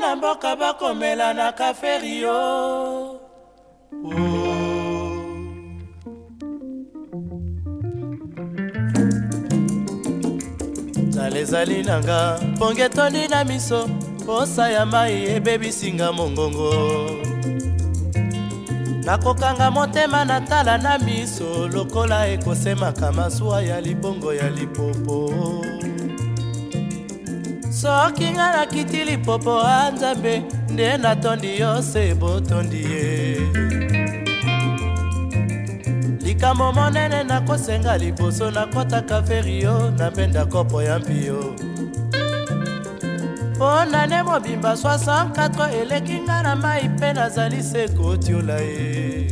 bana mboka bakomela na kaferio. Zalezali nanga pongetoni na miso, posa ya mai ebebisinga mongongo. Nakokanga motema na tala na miso, lokola ekosemaka masuwa ya libongo ya lipopo. Soki nga nakiti lipopo a Nzambe, nde natondi yo se botondi ye. Likambo monene nakosenga liboso nakota kaferio, napenda kopo ya mpio. Ponane mobimba 64 eleki nga na mai pe nazali se kotiola ye.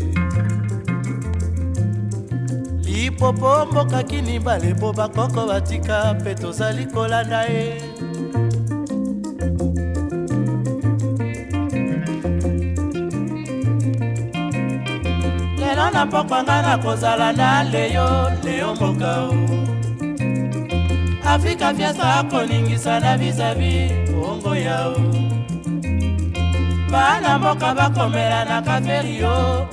Lipopo mboka kini balebo bakoko batika pe tozali kolanda ye. Lelo na pokwa na kozala na leyo mboka o. Afrika fiesta akoningisa na vis-a-vis ongo yao. Bana mboka bakomela na kaferio.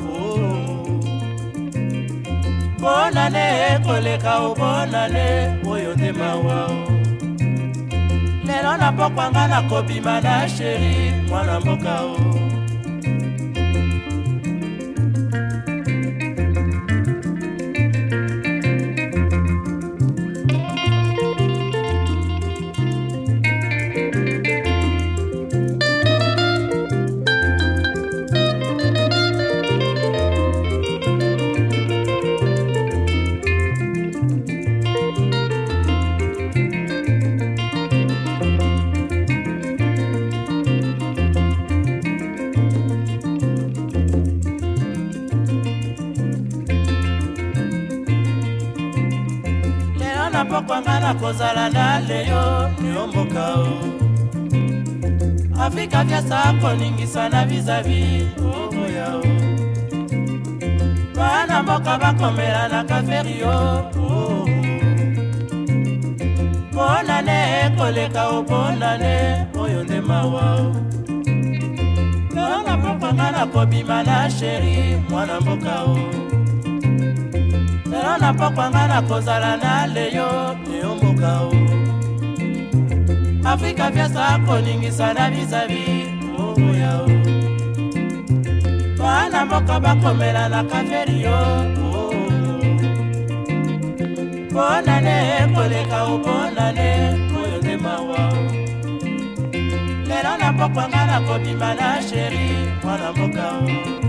Bonane koleka o bonane oyo nde mawa o. Lelo na pokwa na kobima na sheri mwana mboka o. Pokwa na kozala na leyo mboka o. Afrika fiesta akoningisa na vis-a-vis ongo yao. Bana mboka bakomela na kaferio. Bonane koleka o bonane oyo nde mawa o. Lelo na pokwa na kobima na sheri mwana mboka o. Lelo na pokwa na kozala na leyo mboka o. Afrika fiesta akoningisa na vis-a-vis ongo yao. Bana mboka bakomela na kaferio. Bonane koleka o bonane oyo nde mawa o. Lelo na pokwa na kobima na sheri mwana mboka o.